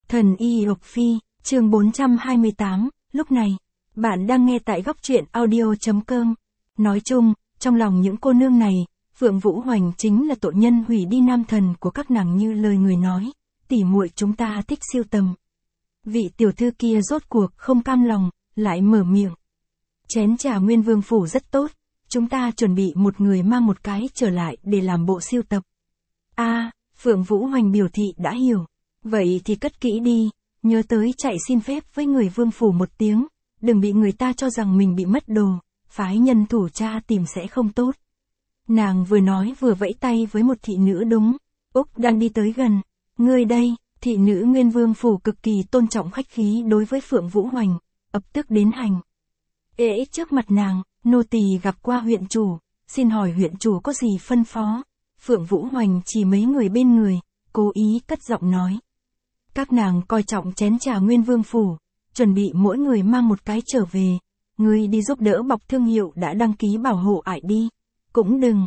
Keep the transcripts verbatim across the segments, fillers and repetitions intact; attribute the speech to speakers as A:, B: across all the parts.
A: Thần Y Lộc Phi, chương bốn trăm hai mươi tám, lúc này, bạn đang nghe tại góc truyện audio.com. Nói chung, trong lòng những cô nương này, Phượng Vũ Hoành chính là tội nhân hủy đi nam thần của các nàng như lời người nói, tỉ muội chúng ta thích siêu tầm. Vị tiểu thư kia rốt cuộc không cam lòng, lại mở miệng. Chén trà Nguyên Vương phủ rất tốt, chúng ta chuẩn bị một người mang một cái trở lại để làm bộ siêu tập. A, à, Phượng Vũ Hoành biểu thị đã hiểu. Vậy thì cất kỹ đi, nhớ tới chạy xin phép với người Vương phủ một tiếng, đừng bị người ta cho rằng mình bị mất đồ, phái nhân thủ tra tìm sẽ không tốt. Nàng vừa nói vừa vẫy tay với một thị nữ đúng, Úc đang đi tới gần. Ngươi đây, thị nữ Nguyên Vương phủ cực kỳ tôn trọng khách khí đối với Phượng Vũ Hoành, ập tức đến hành. Ễ trước mặt nàng, nô tỳ gặp qua huyện chủ, xin hỏi huyện chủ có gì phân phó. Phượng Vũ Hoành chỉ mấy người bên người, cố ý cất giọng nói. Các nàng coi trọng chén trà Nguyên Vương phủ, chuẩn bị mỗi người mang một cái trở về, ngươi đi giúp đỡ bọc thương hiệu đã đăng ký bảo hộ ải đi, cũng đừng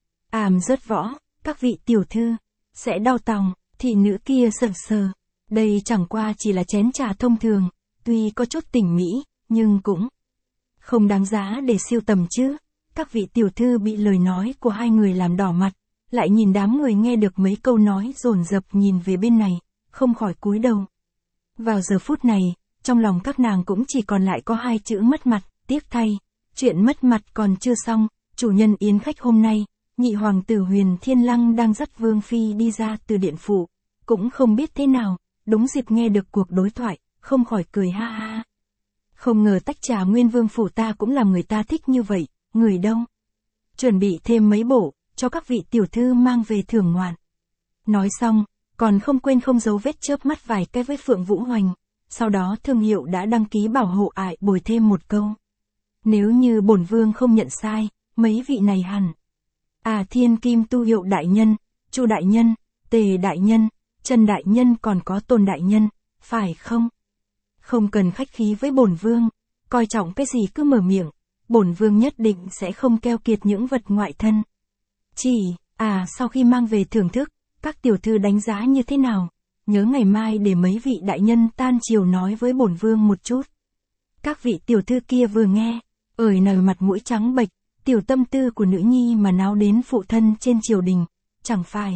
A: àm rớt võ, các vị tiểu thư, sẽ đau tòng. Thị nữ kia sờ sờ, đây chẳng qua chỉ là chén trà thông thường, tuy có chút tỉnh mỹ, nhưng cũng không đáng giá để siêu tầm chứ. Các vị tiểu thư bị lời nói của hai người làm đỏ mặt, lại nhìn đám người nghe được mấy câu nói dồn dập nhìn về bên này, không khỏi cúi đầu. Vào giờ phút này, trong lòng các nàng cũng chỉ còn lại có hai chữ mất mặt, tiếc thay. Chuyện mất mặt còn chưa xong, chủ nhân yến khách hôm nay, nhị hoàng tử Huyền Thiên Lăng đang dắt Vương Phi đi ra từ điện phủ, cũng không biết thế nào, đúng dịp nghe được cuộc đối thoại, không khỏi cười ha ha. Không ngờ tách trà Nguyên Vương phủ ta cũng làm người ta thích như vậy, người đâu? Chuẩn bị thêm mấy bộ, cho các vị tiểu thư mang về thưởng ngoạn. Nói xong, còn không quên không giấu vết chớp mắt vài cái với Phượng Vũ Hoành, sau đó thương hiệu đã đăng ký bảo hộ ải bồi thêm một câu. Nếu như bổn vương không nhận sai, mấy vị này hẳn. À Thiên Kim Tu Hiệu đại nhân, Chu đại nhân, Tề đại nhân, Trần đại nhân còn có Tôn đại nhân, phải không? Không cần khách khí với bổn vương, coi trọng cái gì cứ mở miệng, bổn vương nhất định sẽ không keo kiệt những vật ngoại thân. Chỉ, à sau khi mang về thưởng thức, các tiểu thư đánh giá như thế nào? Nhớ ngày mai để mấy vị đại nhân tan chiều nói với bổn vương một chút. Các vị tiểu thư kia vừa nghe, ởi nở mặt mũi trắng bệch, tiểu tâm tư của nữ nhi mà náo đến phụ thân trên triều đình, chẳng phải.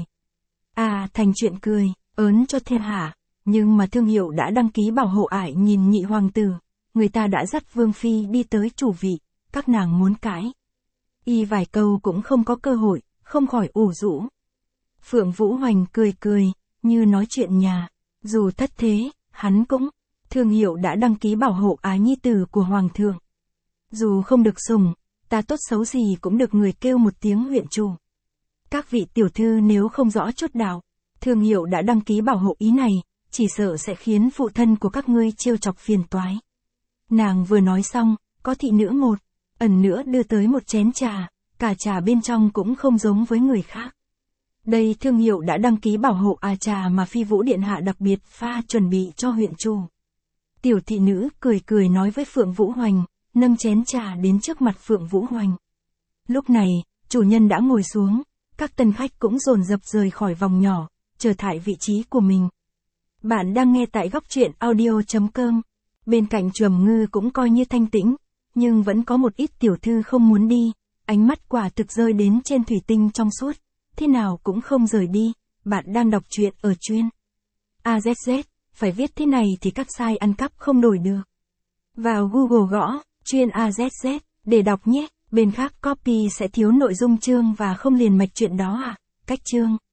A: À thành chuyện cười, ớn cho thiên hạ, nhưng mà thương hiệu đã đăng ký bảo hộ ải nhìn nhị hoàng tử, người ta đã dắt Vương Phi đi tới chủ vị, các nàng muốn cãi. Y vài câu cũng không có cơ hội, không khỏi ủ rũ. Phượng Vũ Hoành cười cười, như nói chuyện nhà, dù thất thế, hắn cũng, thương hiệu đã đăng ký bảo hộ ái nhi tử của hoàng thượng. Dù không được sủng, ta tốt xấu gì cũng được người kêu một tiếng huyện chủ. Các vị tiểu thư nếu không rõ chút đạo, thương hiệu đã đăng ký bảo hộ ý này, chỉ sợ sẽ khiến phụ thân của các ngươi trêu chọc phiền toái. Nàng vừa nói xong, có thị nữ một, ẩn nữa đưa tới một chén trà, cả trà bên trong cũng không giống với người khác. Đây thương hiệu đã đăng ký bảo hộ à trà mà Phi Vũ Điện Hạ đặc biệt pha chuẩn bị cho huyện chủ. Tiểu thị nữ cười cười nói với Phượng Vũ Hoành, nâng chén trà đến trước mặt Phượng Vũ Hoành. Lúc này, chủ nhân đã ngồi xuống, các tân khách cũng dồn dập rời khỏi vòng nhỏ, trở tại vị trí của mình. Bạn đang nghe tại góc truyện audio.com. Bên cạnh Trầm Ngư cũng coi như thanh tĩnh, nhưng vẫn có một ít tiểu thư không muốn đi, ánh mắt quả thực rơi đến trên thủy tinh trong suốt, thế nào cũng không rời đi. Bạn đang đọc truyện ở chuyên a zét zét, phải viết thế này thì các sai ăn cắp không đổi được. Vào Google gõ chuyên a zét zét để đọc nhé, bên khác copy sẽ thiếu nội dung chương và không liền mạch chuyện đó à. Cách chương